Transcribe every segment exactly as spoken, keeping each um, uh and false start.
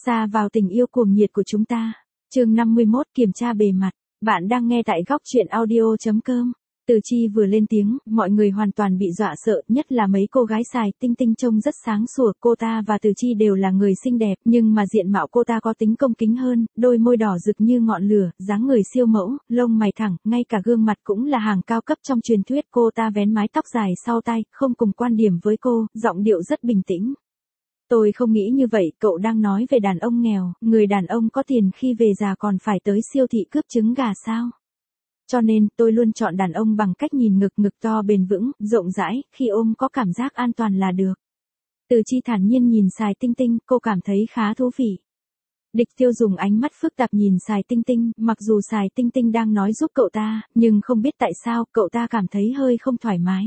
Xa vào tình yêu cuồng nhiệt của chúng ta. Chương năm mươi mốt kiểm tra bề mặt. Bạn đang nghe tại góc truyện audio chấm com. Từ Chi vừa lên tiếng, mọi người hoàn toàn bị dọa sợ, nhất là mấy cô gái xài tinh tinh trông rất sáng sủa. Cô ta và Từ Chi đều là người xinh đẹp, nhưng mà diện mạo cô ta có tính công kính hơn, đôi môi đỏ rực như ngọn lửa, dáng người siêu mẫu, lông mày thẳng, ngay cả gương mặt cũng là hàng cao cấp trong truyền thuyết. Cô ta vén mái tóc dài sau tai, không cùng quan điểm với cô, giọng điệu rất bình tĩnh. Tôi không nghĩ như vậy, cậu đang nói về đàn ông nghèo, người đàn ông có tiền khi về già còn phải tới siêu thị cướp trứng gà sao? Cho nên, tôi luôn chọn đàn ông bằng cách nhìn ngực ngực to bền vững, rộng rãi, khi ôm có cảm giác an toàn là được. Từ Chi thản nhiên nhìn Sài Tinh Tinh, cô cảm thấy khá thú vị. Địch Tiêu dùng ánh mắt phức tạp nhìn Sài Tinh Tinh, mặc dù Sài Tinh Tinh đang nói giúp cậu ta, nhưng không biết tại sao cậu ta cảm thấy hơi không thoải mái.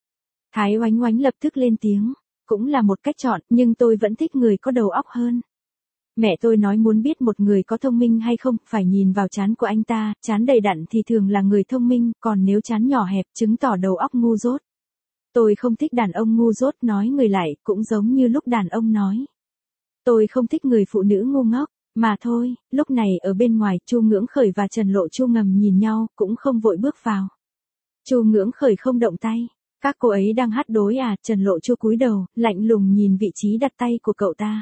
Thái Oánh Oánh lập tức lên tiếng. Cũng là một cách chọn, nhưng tôi vẫn thích người có đầu óc hơn. Mẹ tôi nói muốn biết một người có thông minh hay không, phải nhìn vào trán của anh ta, trán đầy đặn thì thường là người thông minh, còn nếu trán nhỏ hẹp chứng tỏ đầu óc ngu dốt. Tôi không thích đàn ông ngu dốt, nói người lại, cũng giống như lúc đàn ông nói. Tôi không thích người phụ nữ ngu ngốc, mà thôi. Lúc này ở bên ngoài, Chu Ngưỡng Khởi và Trần Lộ Chu ngầm nhìn nhau, cũng không vội bước vào. Chu Ngưỡng Khởi không động tay. Các cô ấy đang hát đối à? Trần Lộ Chu cúi đầu, lạnh lùng nhìn vị trí đặt tay của cậu ta.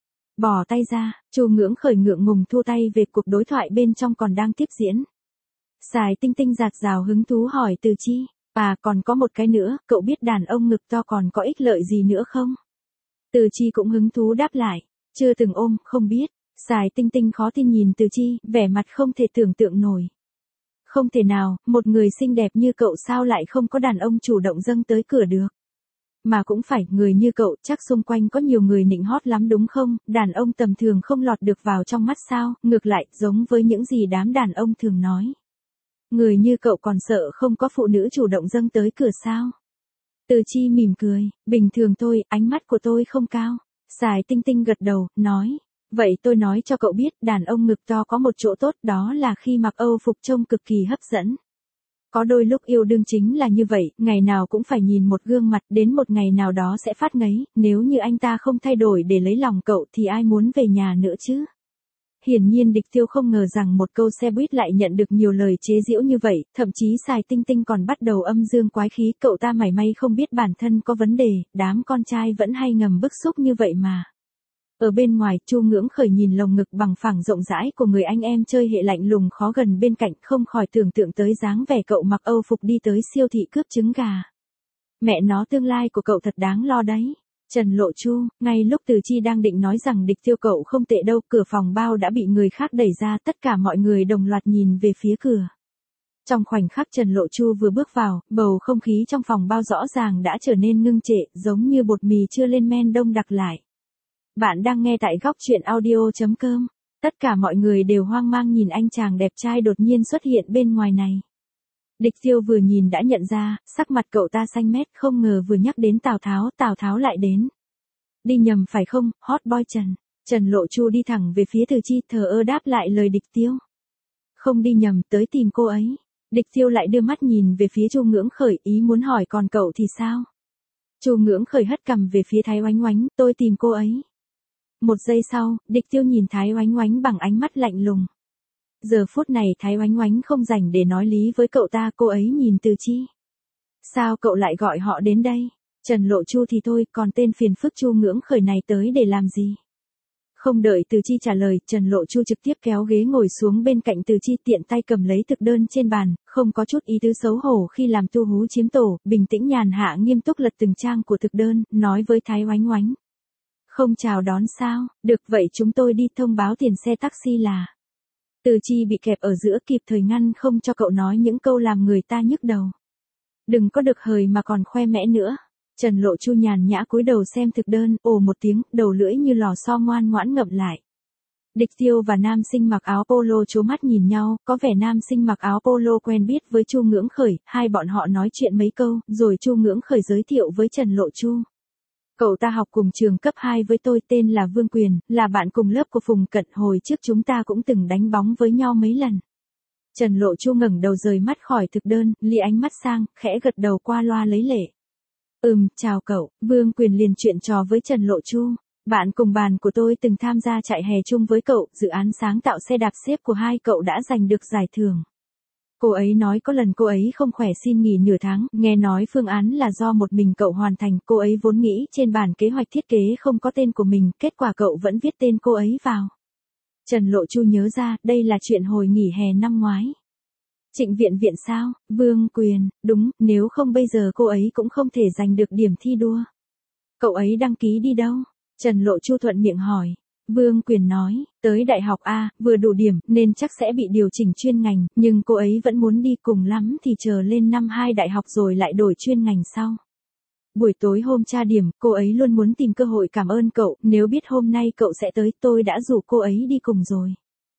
Bỏ tay ra, Chu Ngưỡng Khởi ngượng ngùng thu tay về, cuộc đối thoại bên trong còn đang tiếp diễn. Sài Tinh Tinh dạt dào hứng thú hỏi Từ Chi, à còn có một cái nữa, cậu biết đàn ông ngực to còn có ích lợi gì nữa không? Từ Chi cũng hứng thú đáp lại, chưa từng ôm, không biết. Sài Tinh Tinh khó tin nhìn Từ Chi, vẻ mặt không thể tưởng tượng nổi. Không thể nào, một người xinh đẹp như cậu sao lại không có đàn ông chủ động dâng tới cửa được. Mà cũng phải, người như cậu, chắc xung quanh có nhiều người nịnh hót lắm đúng không, đàn ông tầm thường không lọt được vào trong mắt sao, ngược lại, giống với những gì đám đàn ông thường nói. Người như cậu còn sợ không có phụ nữ chủ động dâng tới cửa sao? Từ Chi mỉm cười, bình thường thôi, ánh mắt của tôi không cao. Sài Tinh Tinh gật đầu, nói. Vậy tôi nói cho cậu biết, đàn ông ngực to có một chỗ tốt, đó là khi mặc Âu phục trông cực kỳ hấp dẫn. Có đôi lúc yêu đương chính là như vậy, ngày nào cũng phải nhìn một gương mặt, đến một ngày nào đó sẽ phát ngấy, nếu như anh ta không thay đổi để lấy lòng cậu thì ai muốn về nhà nữa chứ? Hiển nhiên Địch Tiêu không ngờ rằng một câu xe buýt lại nhận được nhiều lời chế giễu như vậy, thậm chí Sài Tinh Tinh còn bắt đầu âm dương quái khí, cậu ta mảy may không biết bản thân có vấn đề, đám con trai vẫn hay ngầm bức xúc như vậy mà. Ở bên ngoài, Chu Ngưỡng Khởi nhìn lồng ngực bằng phẳng rộng rãi của người anh em chơi hệ lạnh lùng khó gần bên cạnh, không khỏi tưởng tượng tới dáng vẻ cậu mặc Âu phục đi tới siêu thị cướp trứng gà. Mẹ nó, tương lai của cậu thật đáng lo đấy. Trần Lộ Chu, ngay lúc Từ Chi đang định nói rằng Địch Tiêu cậu không tệ đâu, cửa phòng bao đã bị người khác đẩy ra, tất cả mọi người đồng loạt nhìn về phía cửa. Trong khoảnh khắc Trần Lộ Chu vừa bước vào, bầu không khí trong phòng bao rõ ràng đã trở nên ngưng trệ, giống như bột mì chưa lên men đông đặc lại. Bạn đang nghe tại góc truyện audio chấm com. Tất cả mọi người đều hoang mang nhìn anh chàng đẹp trai đột nhiên xuất hiện bên ngoài này. Địch Tiêu vừa nhìn đã nhận ra, sắc mặt cậu ta xanh mét, không ngờ vừa nhắc đến Tào Tháo, Tào Tháo lại đến. Đi nhầm phải không, hot boy Trần. Trần Lộ Chu đi thẳng về phía Từ Chi, thờ ơ đáp lại lời Địch Tiêu. Không đi nhầm, tới tìm cô ấy. Địch Tiêu lại đưa mắt nhìn về phía Chu Ngưỡng Khởi, ý muốn hỏi còn cậu thì sao? Chu Ngưỡng Khởi hất cằm về phía Thái Oánh Oánh, tôi tìm cô ấy. Một giây sau, Địch Tiêu nhìn Thái Oánh Oánh bằng ánh mắt lạnh lùng. Giờ phút này Thái Oánh Oánh không rảnh để nói lý với cậu ta, cô ấy nhìn Từ Chi. Sao cậu lại gọi họ đến đây? Trần Lộ Chu thì thôi, còn tên phiền phức Chu Ngưỡng Khởi này tới để làm gì? Không đợi Từ Chi trả lời, Trần Lộ Chu trực tiếp kéo ghế ngồi xuống bên cạnh Từ Chi, tiện tay cầm lấy thực đơn trên bàn, không có chút ý tứ xấu hổ khi làm tu hú chiếm tổ, bình tĩnh nhàn hạ nghiêm túc lật từng trang của thực đơn, nói với Thái Oánh Oánh. Không chào đón sao, được vậy chúng tôi đi thông báo tiền xe taxi là. Từ Chi bị kẹp ở giữa, kịp thời ngăn không cho cậu nói những câu làm người ta nhức đầu. Đừng có được hời mà còn khoe mẽ nữa. Trần Lộ Chu nhàn nhã cúi đầu xem thực đơn, ồ một tiếng, đầu lưỡi như lò xo ngoan ngoãn ngậm lại. Địch Tiêu và nam sinh mặc áo polo trố mắt nhìn nhau, có vẻ nam sinh mặc áo polo quen biết với Chu Ngưỡng Khởi, hai bọn họ nói chuyện mấy câu, rồi Chu Ngưỡng Khởi giới thiệu với Trần Lộ Chu. Cậu ta học cùng trường cấp hai với tôi, tên là Vương Quyền, là bạn cùng lớp của Phùng Cận, hồi trước chúng ta cũng từng đánh bóng với nhau mấy lần. Trần Lộ Chu ngẩng đầu rời mắt khỏi thực đơn, lia ánh mắt sang, khẽ gật đầu qua loa lấy lệ. Ừm, chào cậu, Vương Quyền liền chuyện trò với Trần Lộ Chu. Bạn cùng bàn của tôi từng tham gia chạy hè chung với cậu, dự án sáng tạo xe đạp xếp của hai cậu đã giành được giải thưởng. Cô ấy nói có lần cô ấy không khỏe xin nghỉ nửa tháng, nghe nói phương án là do một mình cậu hoàn thành, cô ấy vốn nghĩ trên bản kế hoạch thiết kế không có tên của mình, kết quả cậu vẫn viết tên cô ấy vào. Trần Lộ Chu nhớ ra, đây là chuyện hồi nghỉ hè năm ngoái. Trịnh Viện Viện sao? Vương Quyền, đúng, nếu không bây giờ cô ấy cũng không thể giành được điểm thi đua. Cậu ấy đăng ký đi đâu? Trần Lộ Chu thuận miệng hỏi. Vương Quyền nói, tới đại học A, vừa đủ điểm, nên chắc sẽ bị điều chỉnh chuyên ngành, nhưng cô ấy vẫn muốn đi, cùng lắm thì chờ lên năm hai đại học rồi lại đổi chuyên ngành sau. Buổi tối hôm tra điểm, cô ấy luôn muốn tìm cơ hội cảm ơn cậu, nếu biết hôm nay cậu sẽ tới, tôi đã rủ cô ấy đi cùng rồi.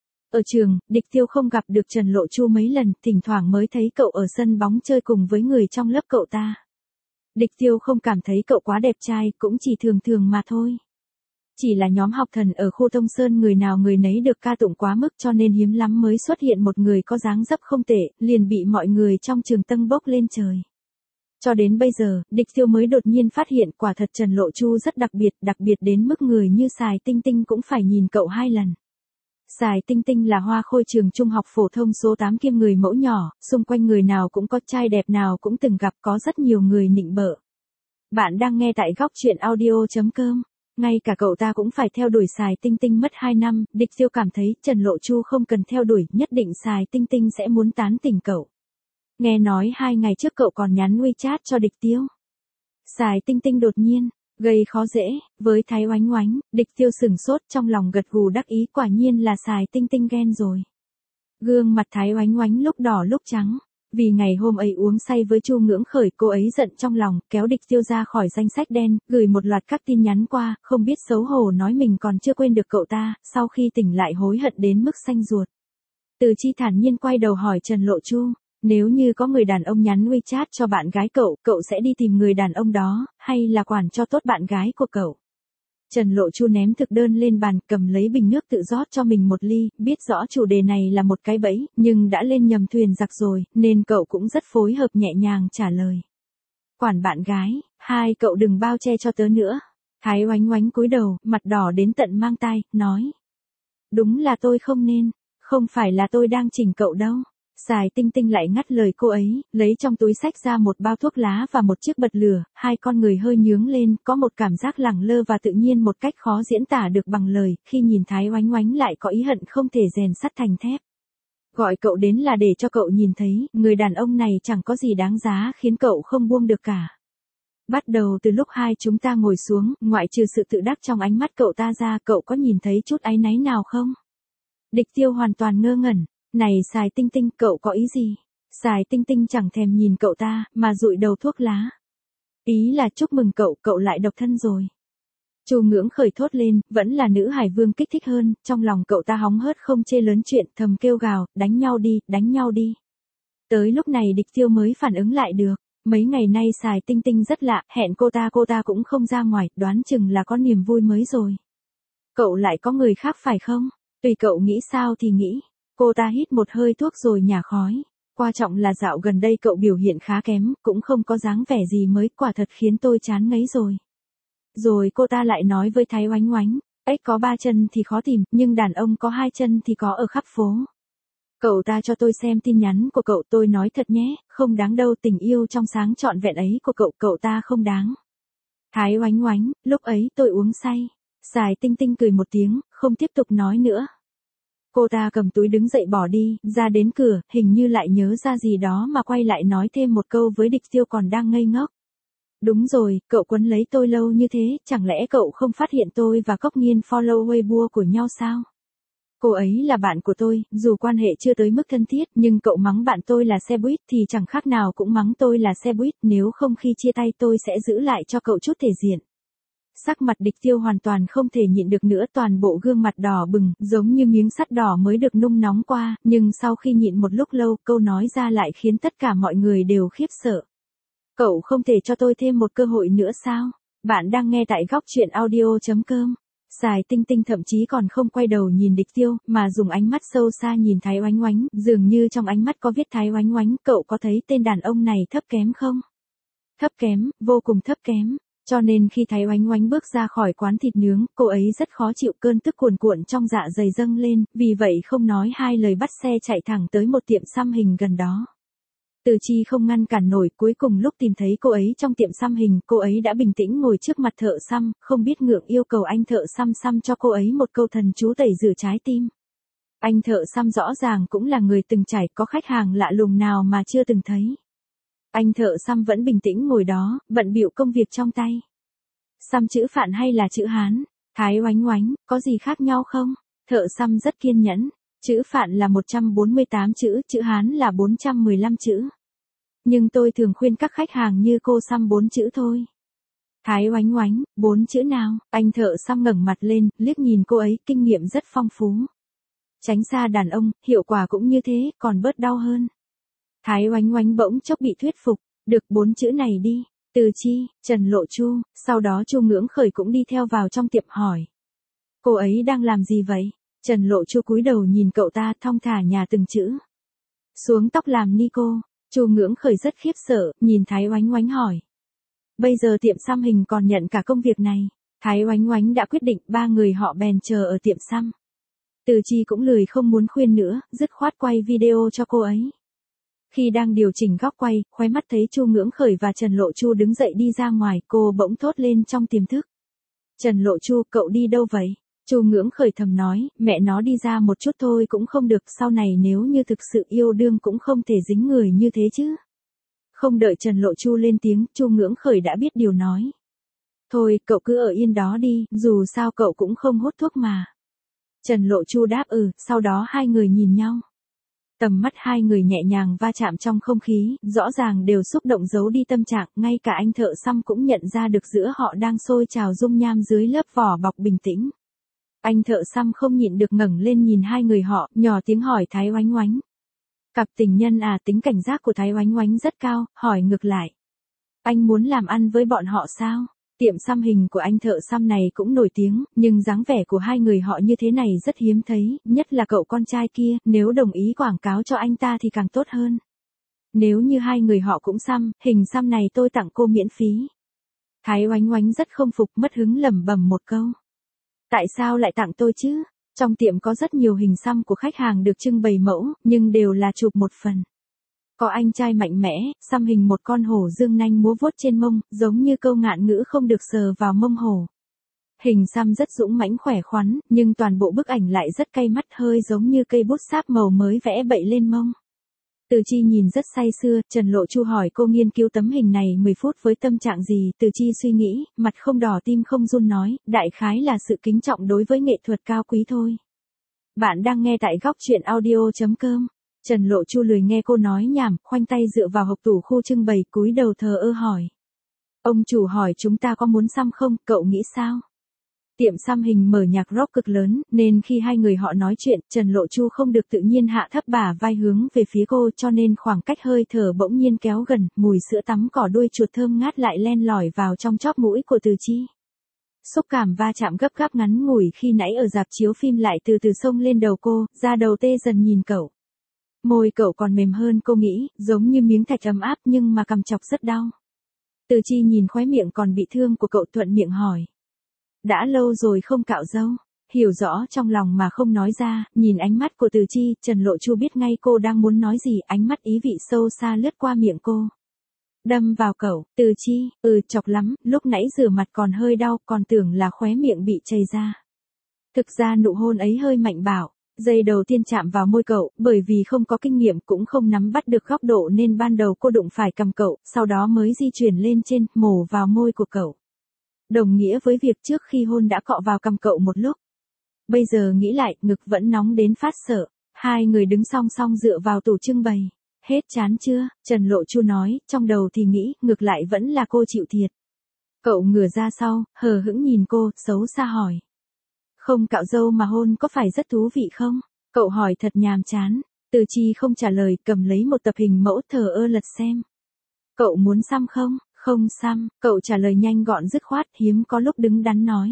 Ở trường, Địch Tiêu không gặp được Trần Lộ Chu mấy lần, thỉnh thoảng mới thấy cậu ở sân bóng chơi cùng với người trong lớp cậu ta. Địch Tiêu không cảm thấy cậu quá đẹp trai, cũng chỉ thường thường mà thôi. Chỉ là nhóm học thần ở khu Thông Sơn người nào người nấy được ca tụng quá mức cho nên hiếm lắm mới xuất hiện một người có dáng dấp không tệ, liền bị mọi người trong trường tâng bốc lên trời. Cho đến bây giờ, Địch Tiêu mới đột nhiên phát hiện quả thật Trần Lộ Chu rất đặc biệt, đặc biệt đến mức người như Sài Tinh Tinh cũng phải nhìn cậu hai lần. Sài Tinh Tinh là hoa khôi trường trung học phổ thông số tám kiêm người mẫu nhỏ, xung quanh người nào cũng có, trai đẹp nào cũng từng gặp, có rất nhiều người nịnh bợ. Bạn đang nghe tại góc truyện audio chấm com. Ngay cả cậu ta cũng phải theo đuổi Sài Tinh Tinh mất hai năm, Địch Tiêu cảm thấy Trần Lộ Chu không cần theo đuổi, nhất định Sài Tinh Tinh sẽ muốn tán tỉnh cậu. Nghe nói hai ngày trước cậu còn nhắn WeChat cho Địch Tiêu. Sài Tinh Tinh đột nhiên, gây khó dễ, với Thái Oánh Oánh, Địch Tiêu sửng sốt trong lòng gật gù đắc ý, quả nhiên là Sài Tinh Tinh ghen rồi. Gương mặt Thái Oánh Oánh lúc đỏ lúc trắng. Vì ngày hôm ấy uống say với Chu Ngưỡng Khởi, cô ấy giận trong lòng, kéo Địch Tiêu ra khỏi danh sách đen, gửi một loạt các tin nhắn qua, không biết xấu hổ nói mình còn chưa quên được cậu ta, sau khi tỉnh lại hối hận đến mức xanh ruột. Từ Chi thản nhiên quay đầu hỏi Trần Lộ Chu, nếu như có người đàn ông nhắn WeChat cho bạn gái cậu, cậu sẽ đi tìm người đàn ông đó, hay là quản cho tốt bạn gái của cậu? Trần Lộ Chu ném thực đơn lên bàn, cầm lấy bình nước tự rót cho mình một ly, biết rõ chủ đề này là một cái bẫy, nhưng đã lên nhầm thuyền giặc rồi, nên cậu cũng rất phối hợp nhẹ nhàng trả lời. Quản bạn gái, hai cậu đừng bao che cho tớ nữa. Thái Oánh Oánh cúi đầu, mặt đỏ đến tận mang tai, nói. Đúng là tôi không nên, không phải là tôi đang chỉnh cậu đâu. Sài Tinh Tinh lại ngắt lời cô ấy, lấy trong túi xách ra một bao thuốc lá và một chiếc bật lửa, hai con người hơi nhướng lên, có một cảm giác lẳng lơ và tự nhiên một cách khó diễn tả được bằng lời, khi nhìn Thái Oánh Oánh lại có ý hận không thể rèn sắt thành thép. Gọi cậu đến là để cho cậu nhìn thấy, người đàn ông này chẳng có gì đáng giá khiến cậu không buông được cả. Bắt đầu từ lúc hai chúng ta ngồi xuống, ngoại trừ sự tự đắc trong ánh mắt cậu ta ra, cậu có nhìn thấy chút áy náy nào không? Địch Tiêu hoàn toàn ngơ ngẩn. Này Sài Tinh Tinh, cậu có ý gì? Sài Tinh Tinh chẳng thèm nhìn cậu ta, mà dụi đầu thuốc lá. Ý là chúc mừng cậu, cậu lại độc thân rồi. Chu Ngưỡng Khởi thốt lên, vẫn là nữ hải vương kích thích hơn, trong lòng cậu ta hóng hớt không chê lớn chuyện, thầm kêu gào, đánh nhau đi, đánh nhau đi. Tới lúc này Địch Tiêu mới phản ứng lại được, mấy ngày nay Sài Tinh Tinh rất lạ, hẹn cô ta cô ta cũng không ra ngoài, đoán chừng là có niềm vui mới rồi. Cậu lại có người khác phải không? Tùy cậu nghĩ sao thì nghĩ. Cô ta hít một hơi thuốc rồi nhả khói. Quan trọng là dạo gần đây cậu biểu hiện khá kém, cũng không có dáng vẻ gì mới, quả thật khiến tôi chán ngấy rồi. Rồi cô ta lại nói với Thái Oánh Oánh, ếch có ba chân thì khó tìm, nhưng đàn ông có hai chân thì có ở khắp phố. Cậu ta cho tôi xem tin nhắn của cậu, tôi nói thật nhé, không đáng đâu, tình yêu trong sáng trọn vẹn ấy của cậu, cậu ta không đáng. Thái Oánh Oánh, lúc ấy tôi uống say. Sài Tinh Tinh cười một tiếng, không tiếp tục nói nữa. Cô ta cầm túi đứng dậy bỏ đi, ra đến cửa, hình như lại nhớ ra gì đó mà quay lại nói thêm một câu với Địch Tiêu còn đang ngây ngốc. Đúng rồi, cậu quấn lấy tôi lâu như thế, chẳng lẽ cậu không phát hiện tôi và Cốc Nghiên follow Weibo của nhau sao? Cô ấy là bạn của tôi, dù quan hệ chưa tới mức thân thiết, nhưng cậu mắng bạn tôi là xe buýt thì chẳng khác nào cũng mắng tôi là xe buýt, nếu không khi chia tay tôi sẽ giữ lại cho cậu chút thể diện. Sắc mặt Địch Tiêu hoàn toàn không thể nhịn được nữa, toàn bộ gương mặt đỏ bừng, giống như miếng sắt đỏ mới được nung nóng qua, nhưng sau khi nhịn một lúc lâu, câu nói ra lại khiến tất cả mọi người đều khiếp sợ. Cậu không thể cho tôi thêm một cơ hội nữa sao? Bạn đang nghe tại góc truyện audio chấm com. Sài Tinh Tinh thậm chí còn không quay đầu nhìn Địch Tiêu, mà dùng ánh mắt sâu xa nhìn Thái Oánh Oánh, dường như trong ánh mắt có viết Thái Oánh Oánh, cậu có thấy tên đàn ông này thấp kém không? Thấp kém, vô cùng thấp kém. Cho nên khi Thái Oánh Oánh bước ra khỏi quán thịt nướng, cô ấy rất khó chịu, cơn tức cuồn cuộn trong dạ dày dâng lên, vì vậy không nói hai lời bắt xe chạy thẳng tới một tiệm xăm hình gần đó. Từ Chi không ngăn cản nổi, cuối cùng lúc tìm thấy cô ấy trong tiệm xăm hình, cô ấy đã bình tĩnh ngồi trước mặt thợ xăm, không biết ngượng yêu cầu anh thợ xăm xăm cho cô ấy một câu thần chú tẩy rửa trái tim. Anh thợ xăm rõ ràng cũng là người từng trải, có khách hàng lạ lùng nào mà chưa từng thấy. Anh thợ xăm vẫn bình tĩnh ngồi đó, bận bịu công việc trong tay. Xăm chữ Phạn hay là chữ Hán? Thái Oánh Oánh, có gì khác nhau không? Thợ xăm rất kiên nhẫn. Chữ Phạn là một trăm bốn mươi tám chữ, chữ Hán là bốn trăm mười lăm chữ. Nhưng tôi thường khuyên các khách hàng như cô xăm bốn chữ thôi. Thái Oánh Oánh, bốn chữ nào? Anh thợ xăm ngẩng mặt lên, liếc nhìn cô ấy, kinh nghiệm rất phong phú. Tránh xa đàn ông, hiệu quả cũng như thế, còn bớt đau hơn. Thái Oánh Oánh bỗng chốc bị thuyết phục, được bốn chữ này đi. Từ Chi, Trần Lộ Chu, sau đó Chu Ngưỡng Khởi cũng đi theo vào trong tiệm hỏi. Cô ấy đang làm gì vậy? Trần Lộ Chu cúi đầu nhìn cậu ta, thong thả nhả từng chữ. Xuống tóc làm ni cô. Chu Ngưỡng Khởi rất khiếp sợ, nhìn Thái Oánh Oánh hỏi. Bây giờ tiệm xăm hình còn nhận cả công việc này. Thái Oánh Oánh đã quyết định, ba người họ bèn chờ ở tiệm xăm. Từ Chi cũng lười không muốn khuyên nữa, dứt khoát quay video cho cô ấy. Khi đang điều chỉnh góc quay, khóe mắt thấy Chu Ngưỡng Khởi và Trần Lộ Chu đứng dậy đi ra ngoài, cô bỗng thốt lên trong tiềm thức. Trần Lộ Chu, cậu đi đâu vậy? Chu Ngưỡng Khởi thầm nói, mẹ nó đi ra một chút thôi cũng không được, sau này nếu như thực sự yêu đương cũng không thể dính người như thế chứ. Không đợi Trần Lộ Chu lên tiếng, Chu Ngưỡng Khởi đã biết điều nói. Thôi, cậu cứ ở yên đó đi, dù sao cậu cũng không hút thuốc mà. Trần Lộ Chu đáp ừ, sau đó hai người nhìn nhau. Tầm mắt hai người nhẹ nhàng va chạm trong không khí, rõ ràng đều xúc động giấu đi tâm trạng, ngay cả anh thợ xăm cũng nhận ra được giữa họ đang sôi trào dung nham dưới lớp vỏ bọc bình tĩnh. Anh thợ xăm không nhịn được ngẩng lên nhìn hai người họ, nhỏ tiếng hỏi Thái Oánh Oánh. Cặp tình nhân à? Tính cảnh giác của Thái Oánh Oánh rất cao, hỏi ngược lại. Anh muốn làm ăn với bọn họ sao? Tiệm xăm hình của anh thợ xăm này cũng nổi tiếng, nhưng dáng vẻ của hai người họ như thế này rất hiếm thấy, nhất là cậu con trai kia, nếu đồng ý quảng cáo cho anh ta thì càng tốt hơn. Nếu như hai người họ cũng xăm, hình xăm này tôi tặng cô miễn phí. Thái Oánh Oánh rất không phục, mất hứng lẩm bẩm một câu. Tại sao lại tặng tôi chứ? Trong tiệm có rất nhiều hình xăm của khách hàng được trưng bày mẫu, nhưng đều là chụp một phần. Có anh trai mạnh mẽ, xăm hình một con hổ dương nanh múa vuốt trên mông, giống như câu ngạn ngữ không được sờ vào mông hổ. Hình xăm rất dũng mãnh khỏe khoắn, nhưng toàn bộ bức ảnh lại rất cay mắt, hơi giống như cây bút sáp màu mới vẽ bậy lên mông. Từ Chi nhìn rất say sưa, Trần Lộ Chu hỏi cô nghiên cứu tấm hình này mười phút với tâm trạng gì, Từ Chi suy nghĩ, mặt không đỏ tim không run nói, đại khái là sự kính trọng đối với nghệ thuật cao quý thôi. Bạn đang nghe tại góc truyện audio chấm com. Trần Lộ Chu lười nghe cô nói nhảm, khoanh tay dựa vào hộc tủ khu trưng bày, cúi đầu thờ ơ hỏi. Ông chủ hỏi chúng ta có muốn xăm không, cậu nghĩ sao? Tiệm xăm hình mở nhạc rock cực lớn, nên khi hai người họ nói chuyện, Trần Lộ Chu không được tự nhiên hạ thấp bả vai hướng về phía cô, cho nên khoảng cách hơi thở bỗng nhiên kéo gần, mùi sữa tắm cỏ đuôi chuột thơm ngát lại len lỏi vào trong chóp mũi của Từ Chi. Xúc cảm va chạm gấp gáp ngắn ngủi khi nãy ở rạp chiếu phim lại từ từ xông lên đầu cô, da đầu tê dần nhìn cậu. Môi cậu còn mềm hơn cô nghĩ, giống như miếng thạch ấm áp nhưng mà cằm chọc rất đau. Từ Chi nhìn khóe miệng còn bị thương của cậu thuận miệng hỏi. Đã lâu rồi không cạo râu, hiểu rõ trong lòng mà không nói ra, nhìn ánh mắt của Từ Chi, Trần Lộ Chu biết ngay cô đang muốn nói gì, ánh mắt ý vị sâu xa lướt qua miệng cô. Đâm vào cậu, Từ Chi, ừ chọc lắm, lúc nãy rửa mặt còn hơi đau, còn tưởng là khóe miệng bị chảy ra. Thực ra nụ hôn ấy hơi mạnh bạo. Giây đầu tiên chạm vào môi cậu, bởi vì không có kinh nghiệm cũng không nắm bắt được góc độ nên ban đầu cô đụng phải cằm cậu, sau đó mới di chuyển lên trên, mổ vào môi của cậu. Đồng nghĩa với việc trước khi hôn đã cọ vào cằm cậu một lúc. Bây giờ nghĩ lại, ngực vẫn nóng đến phát sợ. Hai người đứng song song dựa vào tủ trưng bày. Hết chán chưa? Trần Lộ Chu nói, trong đầu thì nghĩ, ngược lại vẫn là cô chịu thiệt. Cậu ngửa ra sau, hờ hững nhìn cô, xấu xa hỏi. Không cạo râu mà hôn có phải rất thú vị không? Cậu hỏi thật nhàm chán. Từ Chi không trả lời, cầm lấy một tập hình mẫu thờ ơ lật xem. Cậu muốn xăm không? Không xăm, cậu trả lời nhanh gọn dứt khoát, hiếm có lúc đứng đắn nói.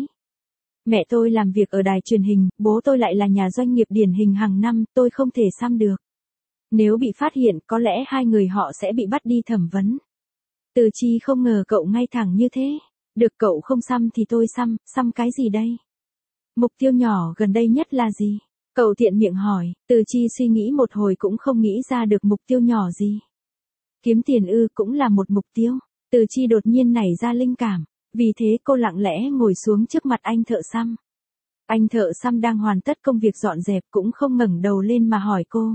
Mẹ tôi làm việc ở đài truyền hình, bố tôi lại là nhà doanh nghiệp điển hình hàng năm, tôi không thể xăm được. Nếu bị phát hiện, có lẽ hai người họ sẽ bị bắt đi thẩm vấn. Từ Chi không ngờ cậu ngay thẳng như thế. Được cậu không xăm thì tôi xăm, xăm cái gì đây? Mục tiêu nhỏ gần đây nhất là gì? Cậu tiện miệng hỏi, Từ Chi suy nghĩ một hồi cũng không nghĩ ra được mục tiêu nhỏ gì. Kiếm tiền ư cũng là một mục tiêu. Từ Chi đột nhiên nảy ra linh cảm, vì thế cô lặng lẽ ngồi xuống trước mặt anh thợ xăm. Anh thợ xăm đang hoàn tất công việc dọn dẹp cũng không ngẩng đầu lên mà hỏi cô.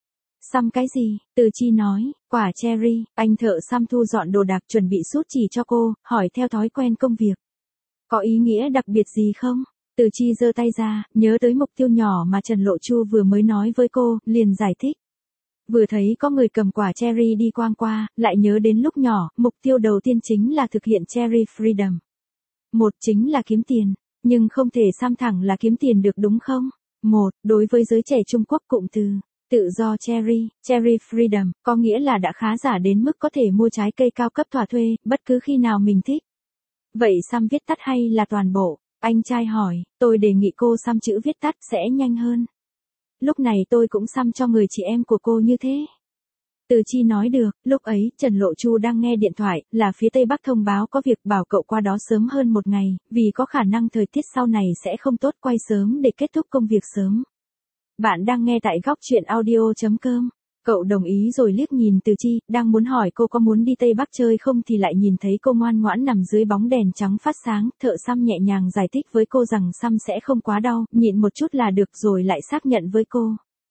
Xăm cái gì? Từ Chi nói, quả cherry. Anh thợ xăm thu dọn đồ đạc chuẩn bị sút chỉ cho cô, hỏi theo thói quen công việc. Có ý nghĩa đặc biệt gì không? Từ Chi giơ tay ra, nhớ tới mục tiêu nhỏ mà Trần Lộ Chu vừa mới nói với cô, liền giải thích. Vừa thấy có người cầm quả cherry đi quang qua, lại nhớ đến lúc nhỏ, mục tiêu đầu tiên chính là thực hiện cherry freedom. Một chính là kiếm tiền, nhưng không thể xăm thẳng là kiếm tiền được đúng không? Một, đối với giới trẻ Trung Quốc cụm từ tự do cherry, cherry freedom, có nghĩa là đã khá giả đến mức có thể mua trái cây cao cấp thỏa thuê, bất cứ khi nào mình thích. Vậy xăm viết tắt hay là toàn bộ? Anh trai hỏi, tôi đề nghị cô xăm chữ viết tắt sẽ nhanh hơn. Lúc này tôi cũng xăm cho người chị em của cô như thế. Từ Chi nói được, lúc ấy, Trần Lộ Chu đang nghe điện thoại, là phía Tây Bắc thông báo có việc bảo cậu qua đó sớm hơn một ngày, vì có khả năng thời tiết sau này sẽ không tốt, quay sớm để kết thúc công việc sớm. Bạn đang nghe tại góc truyện audio chấm com. Cậu đồng ý rồi liếc nhìn Từ Chi, đang muốn hỏi cô có muốn đi Tây Bắc chơi không thì lại nhìn thấy cô ngoan ngoãn nằm dưới bóng đèn trắng phát sáng, thợ xăm nhẹ nhàng giải thích với cô rằng xăm sẽ không quá đau, nhịn một chút là được rồi lại xác nhận với cô.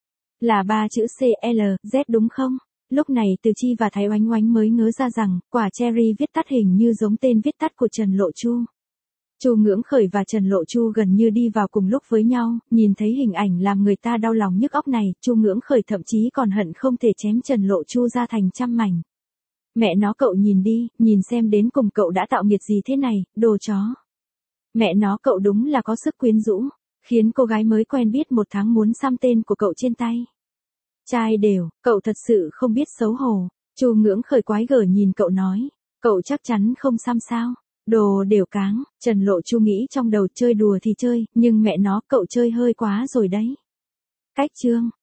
Là ba chữ C L Z đúng không? Lúc này Từ Chi và Thái Oánh Oánh mới ngớ ra rằng, quả cherry viết tắt hình như giống tên viết tắt của Trần Lộ Chu. Chu Ngưỡng Khởi và Trần Lộ Chu gần như đi vào cùng lúc với nhau, nhìn thấy hình ảnh làm người ta đau lòng nhức óc này, Chu Ngưỡng Khởi thậm chí còn hận không thể chém Trần Lộ Chu ra thành trăm mảnh. Mẹ nó cậu nhìn đi, nhìn xem đến cùng cậu đã tạo nghiệt gì thế này, đồ chó. Mẹ nó cậu đúng là có sức quyến rũ, khiến cô gái mới quen biết một tháng muốn xăm tên của cậu trên tay. Trai đều, cậu thật sự không biết xấu hổ. Chu Ngưỡng Khởi quái gở nhìn cậu nói, cậu chắc chắn không xăm sao? Đồ đều cáng, Trần Lộ Chu nghĩ trong đầu chơi đùa thì chơi, nhưng mẹ nó cậu chơi hơi quá rồi đấy. Cách chương